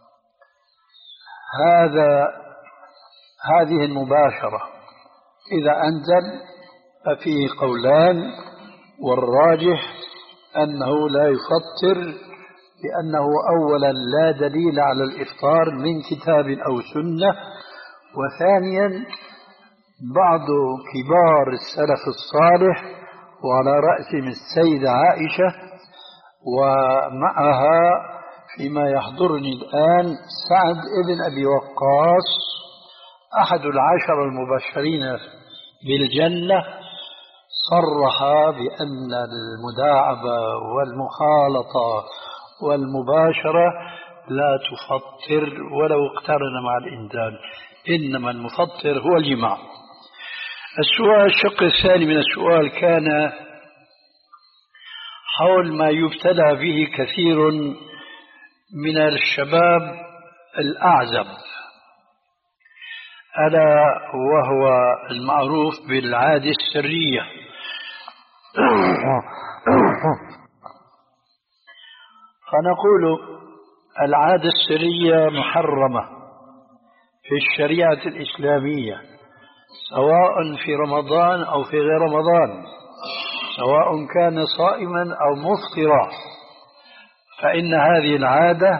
هذا هذه المباشرة إذا أنزل ففيه قولان، والراجح أنه لا يفطر، لأنه أولا لا دليل على الإفطار من كتاب أو سنة، وثانيا بعض كبار السلف الصالح وعلى رأسهم السيدة عائشة، ومعها فيما يحضرني الآن سعد ابن أبي وقاص أحد العشر المبشرين بالجنة، صرح بأن المداعبة والمخالطة والمباشرة لا تفطر ولو اقترن مع الإنزال، إنما المفطر هو الجماع. السؤال الشق الثاني من السؤال كان حول ما يبتلى به كثير من الشباب الأعزب، ألا وهو المعروف بالعادة السرية. فنقول العادة السرية محرمة في الشريعة الإسلامية، سواء في رمضان أو في غير رمضان، سواء كان صائما أو مفطرا، فإن هذه العادة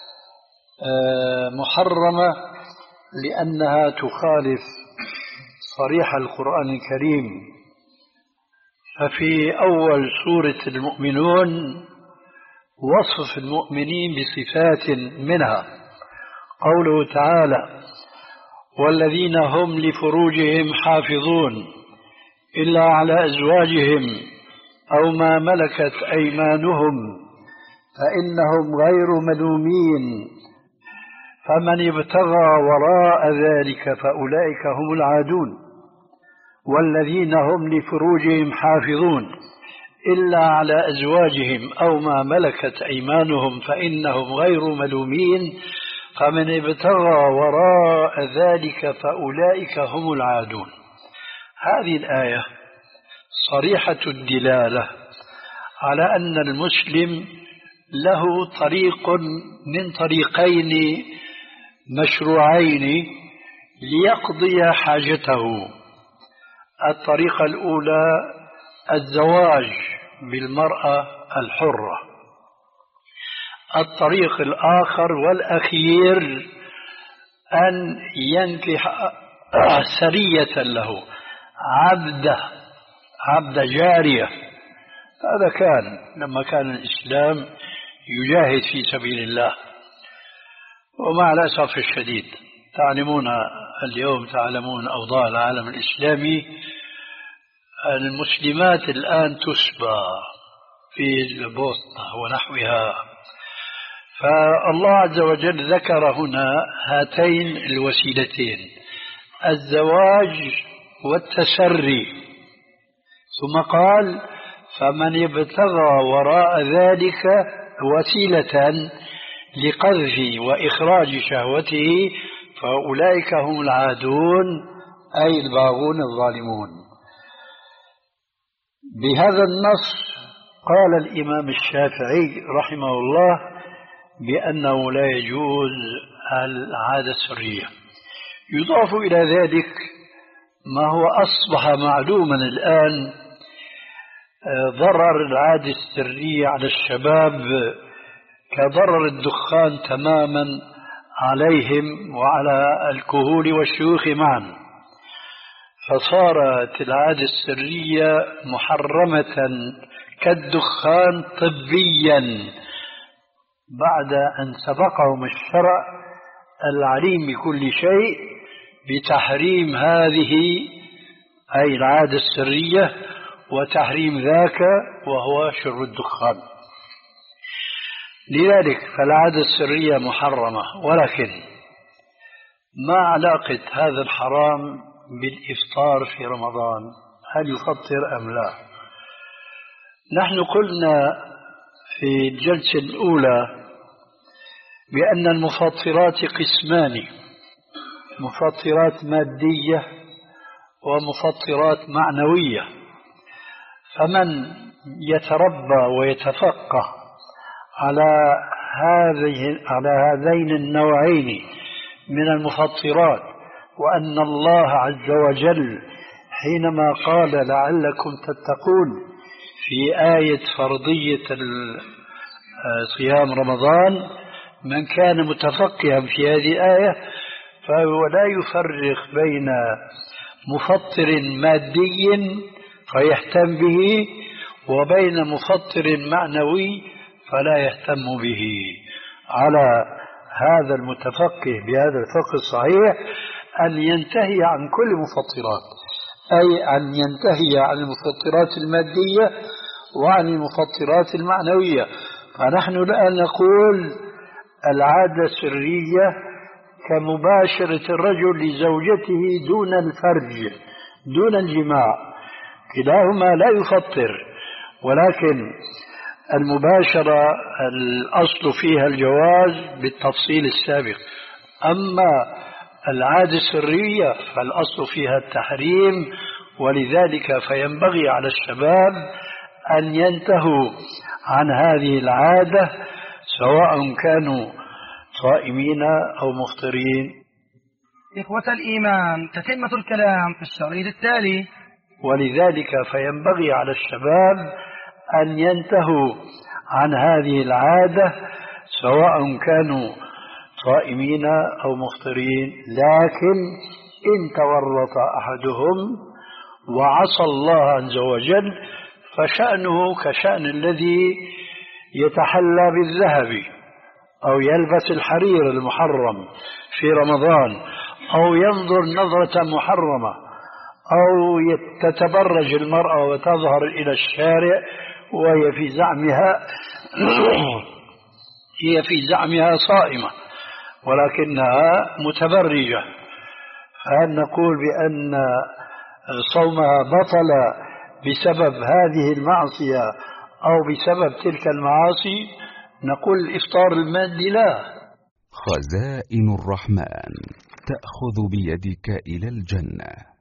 محرمة لأنها تخالف صريح القرآن الكريم. ففي أول سورة المؤمنون وصف المؤمنين بصفات منها قوله تعالى: والذين هم لفروجهم حافظون إلا على أزواجهم أو ما ملكت أيمانهم فإنهم غير ملومين فمن ابتغى وراء ذلك فأولئك هم العادون والذين هم لفروجهم حافظون إلا على أزواجهم أو ما ملكت أيمانهم فإنهم غير ملومين فمن ابتغى وراء ذلك فأولئك هم العادون. هذه الآية صريحة الدلالة على أن المسلم له طريق من طريقين مشروعين ليقضي حاجته. الطريقة الأولى الزواج بالمرأة الحرة، الطريق الآخر والأخير أن ينكح سرية له عبده عبد جارية. هذا كان لما كان الإسلام يجاهد في سبيل الله. ومع الأسف الشديد تعلمون اليوم تعلمون أوضاع العالم الإسلامي، المسلمات الآن تسبى في البوسطة ونحوها. فالله عز وجل ذكر هنا هاتين الوسيلتين، الزواج والتسري، ثم قال فمن ابتغى وراء ذلك وسيلة لقذف وإخراج شهوته فأولئك هم العادون أي الباغون الظالمون. بهذا النص قال الإمام الشافعي رحمه الله بأنه لا يجوز العادة السرية. يضاف إلى ذلك ما هو أصبح معلوما الآن، ضرر العادة السرية على الشباب كضرر الدخان تماما عليهم وعلى الكهول والشيوخ معا. فصارت العادة السرية محرمة كالدخان طبيا بعد أن سبقهم الشرع العليم بكل شيء بتحريم هذه أي العادة السرية وتحريم ذاك وهو شرب الدخان. لذلك فالعادة السرية محرمة، ولكن ما علاقة هذا الحرام بالإفطار في رمضان؟ هل يفطر أم لا؟ نحن قلنا في الجلسة الأولى بأن المفطرات قسمان، مفطرات مادية ومفطرات معنوية. فمن يتربى ويتفقه على هذه على هذين النوعين من المفطرات، وأن الله عز وجل حينما قال لعلكم تتقون في آية فرضية صيام رمضان، من كان متفقها في هذه الآية فهو لا يفرق بين مفطر مادي فيهتم به وبين مفطر معنوي فلا يهتم به. على هذا المتفقه بهذا الفقه الصحيح أن ينتهي عن كل مفطرات، أي أن ينتهي عن المفطرات المادية وعن المفطرات المعنوية. فنحن الآن نقول العادة السرية كمباشرة الرجل لزوجته دون الفرج دون الجماع، كلاهما لا يفطر، ولكن المباشرة الأصل فيها الجواز بالتفصيل السابق. أما العادة السرية فالأصل فيها التحريم، ولذلك فينبغي على الشباب أن ينتهوا عن هذه العادة سواء كانوا صائمين أو مفطرين. إخوة الإيمان، تتمة الكلام في الشريط التالي. ولذلك فينبغي على الشباب أن ينتهوا عن هذه العادة سواء كانوا صائمين أو مفطرين، لكن إن تورط أحدهم وعصى الله عز وجل فشأنه كشأن الذي يتحلى بالذهب أو يلبس الحرير المحرم في رمضان أو ينظر نظرة محرمة أو تتبرج المرأة وتظهر إلى الشارع وهي في زعمها هي في زعمها صائمة ولكنها متبرجة، فهل نقول بأن صومها بطل بسبب هذه المعصية أو بسبب تلك المعاصي؟ نقول الإفطار المادي لا. خزائن الرحمن تأخذ بيدك إلى الجنة.